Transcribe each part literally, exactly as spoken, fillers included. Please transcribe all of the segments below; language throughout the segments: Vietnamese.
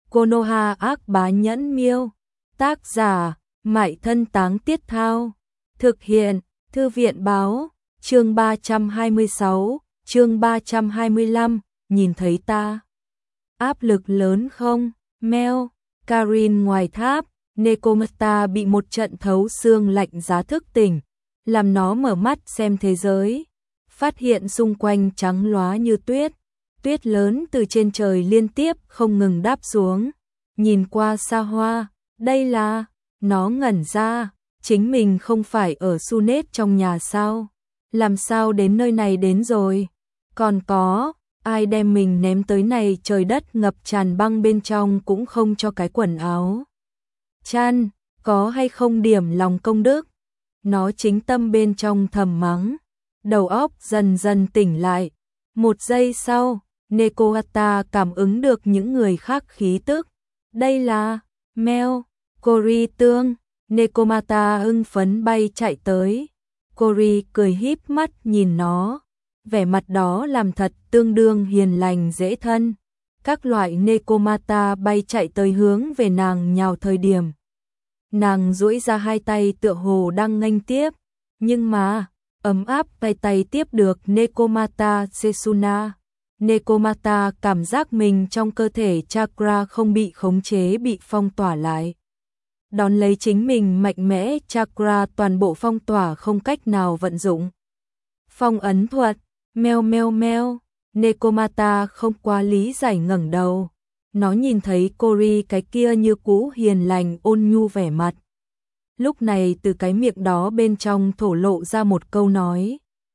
Konoha ác bá nhẫn miêu. Tác giả, Mại Thân Táng Tiết Thao. Thực hiện, Thư viện Báo. Chương ba trăm hai mươi sáu, chương ba trăm hai mươi lăm, nhìn thấy ta. Áp lực lớn không? Meo, Karin ngoài tháp, Nekomata bị một trận thấu xương lạnh giá thức tỉnh, làm nó mở mắt xem thế giới. Phát hiện xung quanh trắng lóa như tuyết, tuyết lớn từ trên trời liên tiếp không ngừng đáp xuống. Nhìn qua xa hoa, đây là, nó ngẩn ra, chính mình không phải ở Sunet trong nhà sao? Làm sao đến nơi này đến rồi? Còn có, ai đem mình ném tới này, trời đất ngập tràn băng bên trong cũng không cho cái quần áo chăn, có hay không điểm lòng công đức? Nó chính tâm bên trong thầm mắng, đầu óc dần dần tỉnh lại. Một giây sau, Nekomata cảm ứng được những người khác khí tức. Đây là Meo, Cory tương. Nekomata hưng phấn bay chạy tới. Cory cười híp mắt nhìn nó, vẻ mặt đó làm thật tương đương hiền lành dễ thân. Các loại Nekomata bay chạy tới hướng về nàng nhào thời điểm. Nàng duỗi ra hai tay tựa hồ đang nghênh tiếp, nhưng mà, ấm áp tay tay tiếp được Nekomata Setsuna. Nekomata cảm giác mình trong cơ thể chakra không bị khống chế, bị phong tỏa lại. Đón lấy chính mình mạnh mẽ, chakra toàn bộ phong tỏa không cách nào vận dụng. Phong ấn thuật, meo meo meo, Nekomata không quá lý giải ngẩng đầu. Nó nhìn thấy Cory cái kia như cũ hiền lành ôn nhu vẻ mặt. Lúc này từ cái miệng đó bên trong thổ lộ ra một câu nói.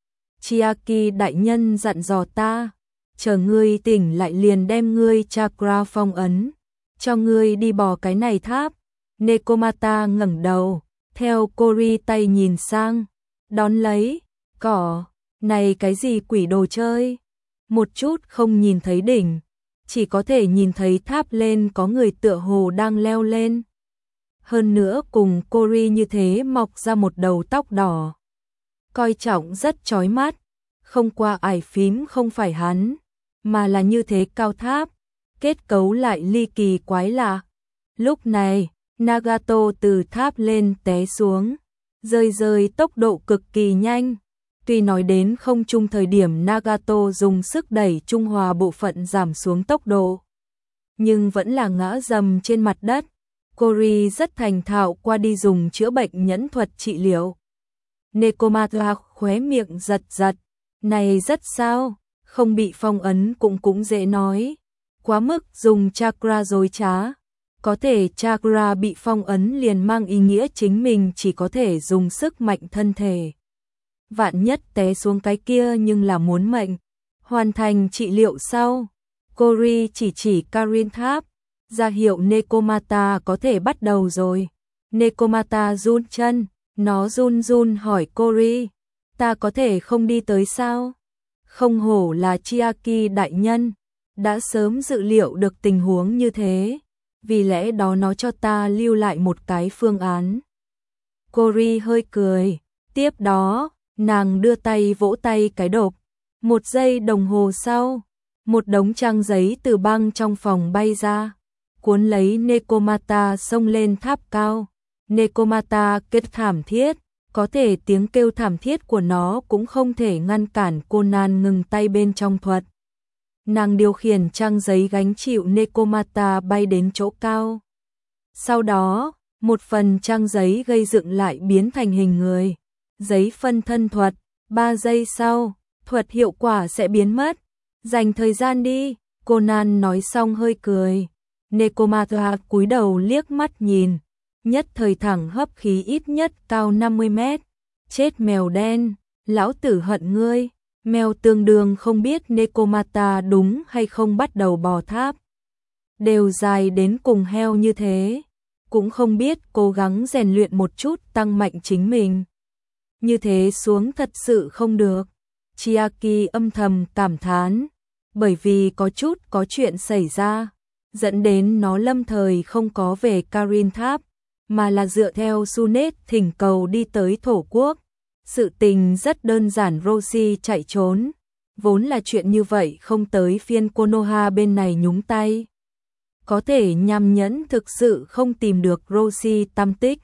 Chiaki đại nhân dặn dò ta, chờ ngươi tỉnh lại liền đem ngươi chakra phong ấn, cho ngươi đi bò cái này tháp. Nekomata ngẩng đầu, theo Cory tay nhìn sang, đón lấy, cỏ, này cái gì quỷ đồ chơi, một chút không nhìn thấy đỉnh, chỉ có thể nhìn thấy tháp lên có người tựa hồ đang leo lên. Hơn nữa cùng Cory như thế mọc ra một đầu tóc đỏ, coi trọng rất chói mắt, không qua ải phím không phải hắn, mà là như thế cao tháp, kết cấu lại ly kỳ quái lạ. Lúc này, Nagato từ tháp lên té xuống, rơi rơi tốc độ cực kỳ nhanh. Tuy nói đến không trung thời điểm Nagato dùng sức đẩy trung hòa bộ phận giảm xuống tốc độ, nhưng vẫn là ngã dầm trên mặt đất. Cory rất thành thạo qua đi dùng chữa bệnh nhẫn thuật trị liệu. Nekomata khóe miệng giật giật, này rất sao, không bị phong ấn cũng cũng dễ nói, quá mức dùng chakra dối trá. Có thể chakra bị phong ấn liền mang ý nghĩa chính mình chỉ có thể dùng sức mạnh thân thể. Vạn nhất té xuống cái kia nhưng là muốn mệnh. Hoàn thành trị liệu sau, Cory chỉ chỉ Karin tháp, ra hiệu Nekomata có thể bắt đầu rồi. Nekomata run chân, nó run run hỏi Cory, ta có thể không đi tới sao? Không hổ là Chiaki đại nhân, đã sớm dự liệu được tình huống như thế, vì lẽ đó nó cho ta lưu lại một cái phương án. Cory hơi cười, tiếp đó, nàng đưa tay vỗ tay cái đột. Một giây đồng hồ sau, một đống trang giấy từ băng trong phòng bay ra, cuốn lấy Nekomata xông lên tháp cao. Nekomata kêu thảm thiết, có thể tiếng kêu thảm thiết của nó cũng không thể ngăn cản Conan ngừng tay bên trong thuật. Nàng điều khiển trang giấy gánh chịu Nekomata bay đến chỗ cao. Sau đó, một phần trang giấy gây dựng lại biến thành hình người. Giấy phân thân thuật, ba giây sau, thuật hiệu quả sẽ biến mất. Dành thời gian đi, Conan nói xong hơi cười. Nekomata cúi đầu liếc mắt nhìn, nhất thời thẳng hấp khí ít nhất cao năm mươi mét. Chết mèo đen, lão tử hận ngươi. Mèo tương đương không biết Nekomata đúng hay không bắt đầu bò tháp. Đều dài đến cùng heo như thế, cũng không biết cố gắng rèn luyện một chút tăng mạnh chính mình. Như thế xuống thật sự không được. Chiaki âm thầm cảm thán, bởi vì có chút có chuyện xảy ra, dẫn đến nó lâm thời không có về Karin tháp, mà là dựa theo Sunet thỉnh cầu đi tới thổ quốc. Sự tình rất đơn giản, Roshi chạy trốn, vốn là chuyện như vậy không tới phiên Konoha bên này nhúng tay. Có thể nham nhẫn thực sự không tìm được Roshi tăm tích.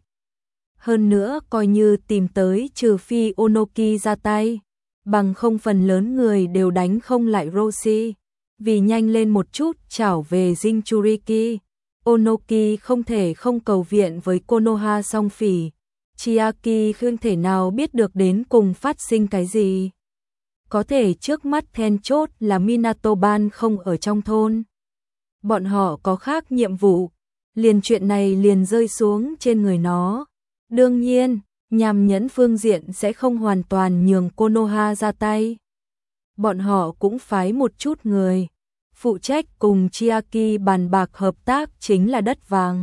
Hơn nữa coi như tìm tới trừ phi Onoki ra tay, bằng không phần lớn người đều đánh không lại Roshi. Vì nhanh lên một chút trảo về Jinchuriki, Onoki không thể không cầu viện với Konoha song phỉ. Chiaki không thể nào biết được đến cùng phát sinh cái gì. Có thể trước mắt then chốt là Minato-ban không ở trong thôn. Bọn họ có khác nhiệm vụ, liền chuyện này liền rơi xuống trên người nó. Đương nhiên, nham nhẫn phương diện sẽ không hoàn toàn nhường Konoha ra tay. Bọn họ cũng phái một chút người, phụ trách cùng Chiaki bàn bạc hợp tác chính là đất vàng.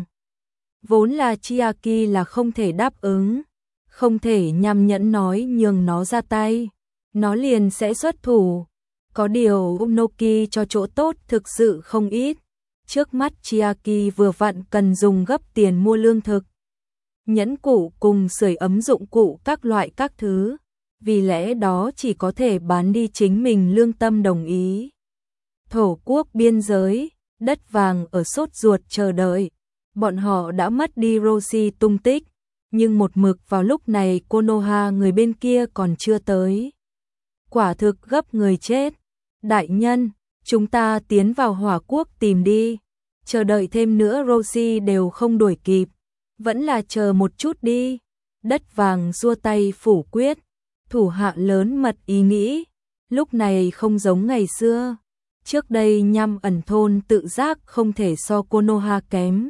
Vốn là Chiaki là không thể đáp ứng, không thể nham nhẫn nói nhường nó ra tay, nó liền sẽ xuất thủ. Có điều Onoki cho chỗ tốt thực sự không ít. Trước mắt Chiaki vừa vặn cần dùng gấp tiền mua lương thực, nhẫn cụ cùng sưởi ấm dụng cụ các loại các thứ, vì lẽ đó chỉ có thể bán đi chính mình lương tâm đồng ý. Thổ quốc biên giới, đất vàng ở sốt ruột chờ đợi, bọn họ đã mất đi Roshi tung tích, nhưng một mực vào lúc này Konoha người bên kia còn chưa tới. Quả thực gấp người chết. Đại nhân, chúng ta tiến vào hỏa quốc tìm đi, chờ đợi thêm nữa Roshi đều không đuổi kịp, vẫn là chờ một chút đi. Đất vàng xua tay phủ quyết, thủ hạ lớn mật ý nghĩ, lúc này không giống ngày xưa. Trước đây nham ẩn thôn tự giác không thể so Konoha kém,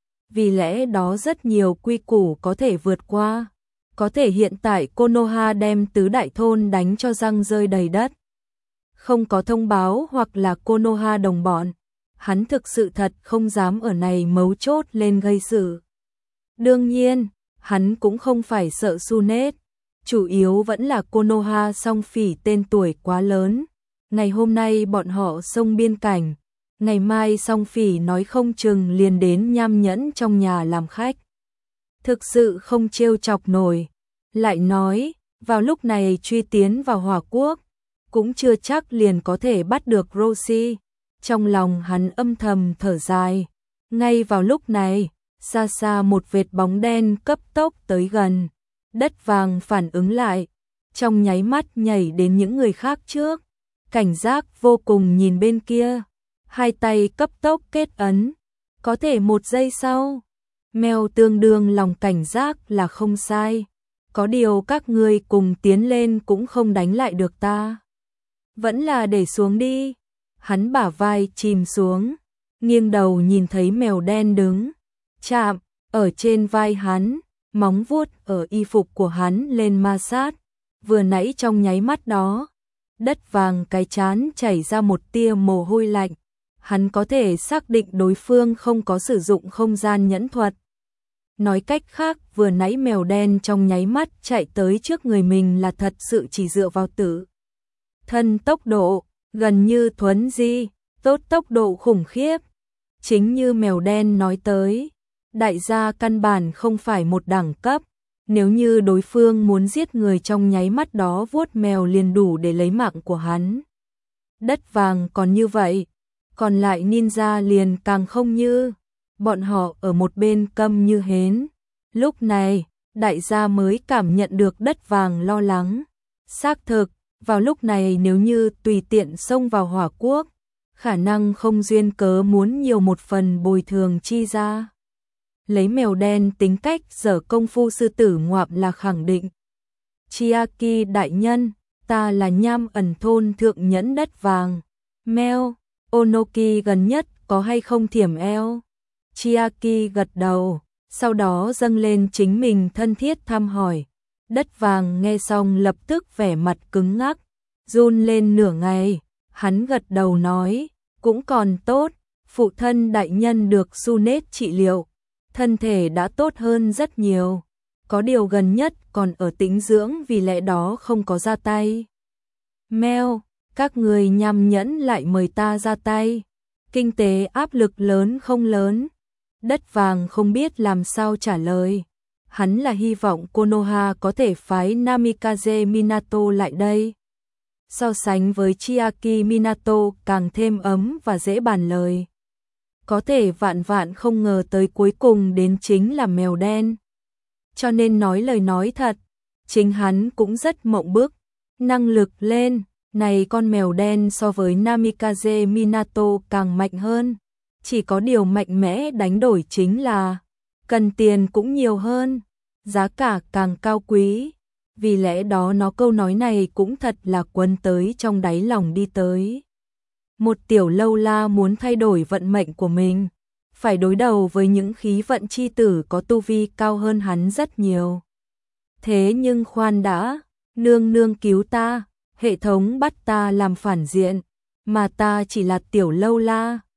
vì lẽ đó rất nhiều quy củ có thể vượt qua. Có thể hiện tại Konoha đem tứ đại thôn đánh cho răng rơi đầy đất. Không có thông báo hoặc là Konoha đồng bọn, hắn thực sự thật không dám ở này mấu chốt lên gây sự. Đương nhiên, hắn cũng không phải sợ Sunet, chủ yếu vẫn là Konoha song phỉ tên tuổi quá lớn. Ngày hôm nay bọn họ xông biên cảnh, ngày mai song phỉ nói không chừng liền đến nham nhẫn trong nhà làm khách. Thực sự không trêu chọc nổi. Lại nói, vào lúc này truy tiến vào hỏa quốc, cũng chưa chắc liền có thể bắt được Roshi. Trong lòng hắn âm thầm thở dài. Ngay vào lúc này, xa xa một vệt bóng đen cấp tốc tới gần. Đất vàng phản ứng lại, trong nháy mắt nhảy đến những người khác trước. Cảnh giác vô cùng nhìn bên kia, hai tay cấp tốc kết ấn. Có thể một giây sau, mèo tương đương lòng cảnh giác là không sai. Có điều các ngươi cùng tiến lên cũng không đánh lại được ta. Vẫn là để xuống đi. Hắn bả vai chìm xuống, nghiêng đầu nhìn thấy mèo đen đứng, chạm, ở trên vai hắn, móng vuốt ở y phục của hắn lên ma sát. Vừa nãy trong nháy mắt đó, đất vàng cái chán chảy ra một tia mồ hôi lạnh. Hắn có thể xác định đối phương không có sử dụng không gian nhẫn thuật. Nói cách khác, vừa nãy mèo đen trong nháy mắt chạy tới trước người mình là thật sự chỉ dựa vào tự thân tốc độ, gần như thuấn di, tốt tốc độ khủng khiếp. Chính như mèo đen nói tới, đại gia căn bản không phải một đẳng cấp, nếu như đối phương muốn giết người trong nháy mắt đó vuốt mèo liền đủ để lấy mạng của hắn. Đất vàng còn như vậy, còn lại ninja liền càng không như. Bọn họ ở một bên câm như hến. Lúc này, đại gia mới cảm nhận được đất vàng lo lắng. Xác thực, vào lúc này nếu như tùy tiện xông vào hỏa quốc, khả năng không duyên cớ muốn nhiều một phần bồi thường chi ra. Lấy mèo đen tính cách giở công phu sư tử ngoạm là khẳng định. Chiaki đại nhân, ta là nham ẩn thôn thượng nhẫn đất vàng. Mèo, Onoki gần nhất có hay không thiểm eo? Chiaki gật đầu, sau đó dâng lên chính mình thân thiết thăm hỏi. Đất vàng nghe xong lập tức vẻ mặt cứng ngắc, run lên nửa ngày. Hắn gật đầu nói, cũng còn tốt, phụ thân đại nhân được Sunet trị liệu, thân thể đã tốt hơn rất nhiều. Có điều gần nhất còn ở tĩnh dưỡng vì lẽ đó không có ra tay. Mèo, các người nham nhẫn lại mời ta ra tay. Kinh tế áp lực lớn không lớn? Đất vàng không biết làm sao trả lời. Hắn là hy vọng Konoha có thể phái Namikaze Minato lại đây. So sánh với Chiaki Minato càng thêm ấm và dễ bàn lời. có thể vạn vạn không ngờ tới cuối cùng đến chính là mèo đen. Cho nên nói lời nói thật, chính hắn cũng rất mộng bức, năng lực lên, này con mèo đen so với Namikaze Minato càng mạnh hơn, chỉ có điều mạnh mẽ đánh đổi chính là cần tiền cũng nhiều hơn, giá cả càng cao quý, vì lẽ đó nó câu nói này cũng thật là quấn tới trong đáy lòng đi tới. Một tiểu lâu la muốn thay đổi vận mệnh của mình, phải đối đầu với những khí vận chi tử có tu vi cao hơn hắn rất nhiều. Thế nhưng khoan đã, nương nương cứu ta, hệ thống bắt ta làm phản diện, mà ta chỉ là tiểu lâu la,